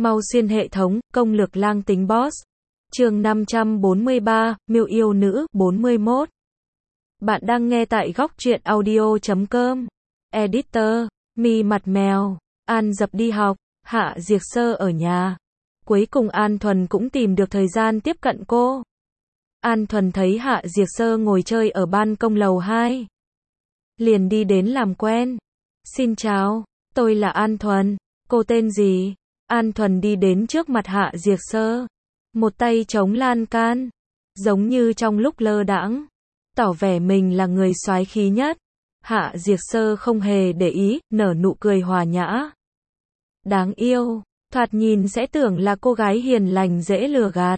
Mau xuyên hệ thống, công lược lang tính boss. Chương 543, Miêu yêu nữ, 41. Bạn đang nghe tại góc truyện audio.com. Editor, Mi mặt mèo. An Dập đi học, Hạ Diệc Sơ ở nhà. Cuối cùng An Thuần cũng tìm được thời gian tiếp cận cô. An Thuần thấy Hạ Diệc Sơ ngồi chơi ở ban công lầu 2. Liền đi đến làm quen. Xin chào, tôi là An Thuần. Cô tên gì? An Thuần đi đến trước mặt Hạ Diệc Sơ. Một tay chống lan can. Giống như trong lúc lơ đãng. Tỏ vẻ mình là người soái khí nhất. Hạ Diệc Sơ không hề để ý, nở nụ cười hòa nhã. Đáng yêu, thoạt nhìn sẽ tưởng là cô gái hiền lành dễ lừa gạt.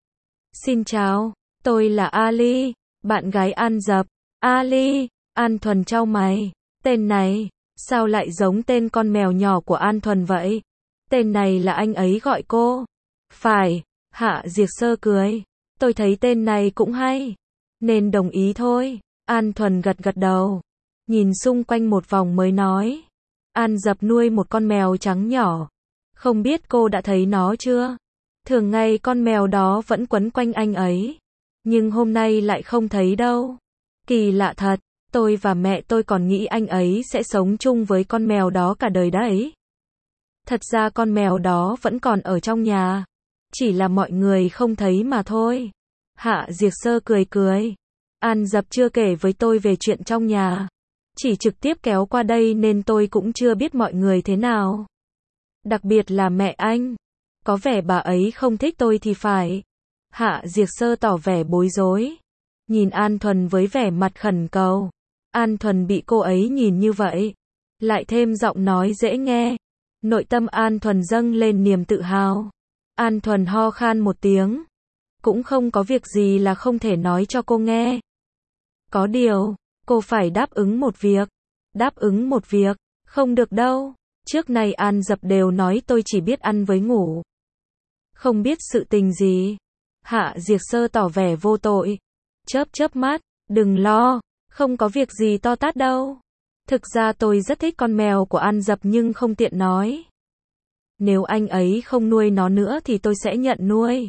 Xin chào, tôi là Ali, bạn gái An Dập. Ali, An Thuần chau mày. Tên này, sao lại giống tên con mèo nhỏ của An Thuần vậy? Tên này là anh ấy gọi cô. Phải, Hạ Diệc Sơ cười. Tôi thấy tên này cũng hay. Nên đồng ý thôi. An Thuần gật gật đầu. Nhìn xung quanh một vòng mới nói. An Dập nuôi một con mèo trắng nhỏ. Không biết cô đã thấy nó chưa? Thường ngày con mèo đó vẫn quấn quanh anh ấy. Nhưng hôm nay lại không thấy đâu. Kỳ lạ thật, tôi và mẹ tôi còn nghĩ anh ấy sẽ sống chung với con mèo đó cả đời đấy. Thật ra con mèo đó vẫn còn ở trong nhà. Chỉ là mọi người không thấy mà thôi. Hạ Diệc Sơ cười cười. An Dập chưa kể với tôi về chuyện trong nhà. Chỉ trực tiếp kéo qua đây nên tôi cũng chưa biết mọi người thế nào. Đặc biệt là mẹ anh. Có vẻ bà ấy không thích tôi thì phải. Hạ Diệc Sơ tỏ vẻ bối rối. Nhìn An Thuần với vẻ mặt khẩn cầu. An Thuần bị cô ấy nhìn như vậy. Lại thêm giọng nói dễ nghe. Nội tâm An Thuần dâng lên niềm tự hào. An Thuần ho khan một tiếng. Cũng không có việc gì là không thể nói cho cô nghe. Có điều, cô phải đáp ứng một việc. Đáp ứng một việc, không được đâu. Trước này An Dập đều nói tôi chỉ biết ăn với ngủ. Không biết sự tình gì. Hạ Diệc Sơ tỏ vẻ vô tội. Chớp chớp mắt, đừng lo, không có việc gì to tát đâu. Thực ra tôi rất thích con mèo của An Dập nhưng không tiện nói. Nếu anh ấy không nuôi nó nữa thì tôi sẽ nhận nuôi.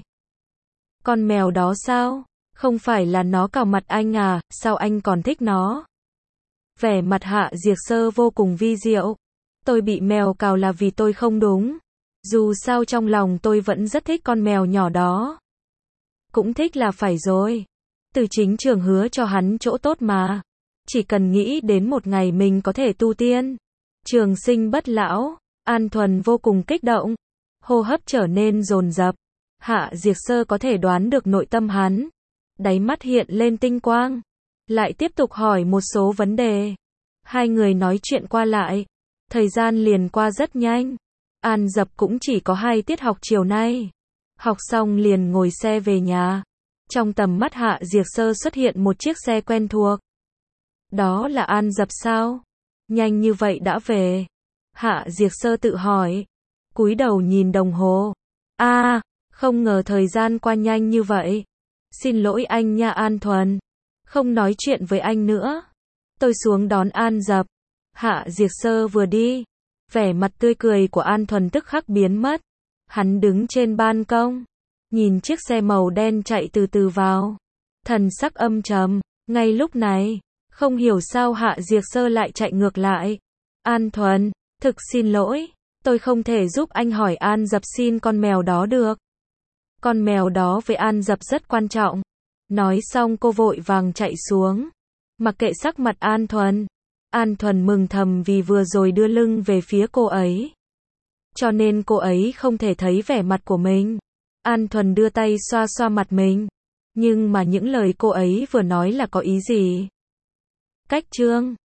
Con mèo đó sao? Không phải là nó cào mặt anh à, sao anh còn thích nó? Vẻ mặt Hạ Diệc Sơ vô cùng vi diệu. Tôi bị mèo cào là vì tôi không đúng. Dù sao trong lòng tôi vẫn rất thích con mèo nhỏ đó. Cũng thích là phải rồi. Từ chính trường hứa cho hắn chỗ tốt mà. Chỉ cần nghĩ đến một ngày mình có thể tu tiên. Trường sinh bất lão. An Thuần vô cùng kích động. Hô hấp trở nên dồn dập. Hạ Diệc Sơ có thể đoán được nội tâm hắn. Đáy mắt hiện lên tinh quang. Lại tiếp tục hỏi một số vấn đề. Hai người nói chuyện qua lại. Thời gian liền qua rất nhanh. An Dập cũng chỉ có 2 tiết học chiều nay. Học xong liền ngồi xe về nhà. Trong tầm mắt Hạ Diệc Sơ xuất hiện một chiếc xe quen thuộc. Đó là An Dập sao? Nhanh như vậy đã về. Hạ Diệc Sơ tự hỏi. Cúi đầu nhìn đồng hồ. Không ngờ thời gian qua nhanh như vậy. Xin lỗi anh nha An Thuần. Không nói chuyện với anh nữa. Tôi xuống đón An Dập. Hạ Diệc Sơ vừa đi. Vẻ mặt tươi cười của An Thuần tức khắc biến mất. Hắn đứng trên ban công. Nhìn chiếc xe màu đen chạy từ từ vào. Thần sắc âm trầm. Ngay lúc này, không hiểu sao Hạ Diệc Sơ lại chạy ngược lại. An Thuần, thực xin lỗi. Tôi không thể giúp anh hỏi An Dập xin con mèo đó được. Con mèo đó với An Dập rất quan trọng. Nói xong cô vội vàng chạy xuống. Mặc kệ sắc mặt An Thuần. An Thuần mừng thầm vì vừa rồi đưa lưng về phía cô ấy. Cho nên cô ấy không thể thấy vẻ mặt của mình. An Thuần đưa tay xoa xoa mặt mình. Nhưng mà những lời cô ấy vừa nói là có ý gì? Cách chương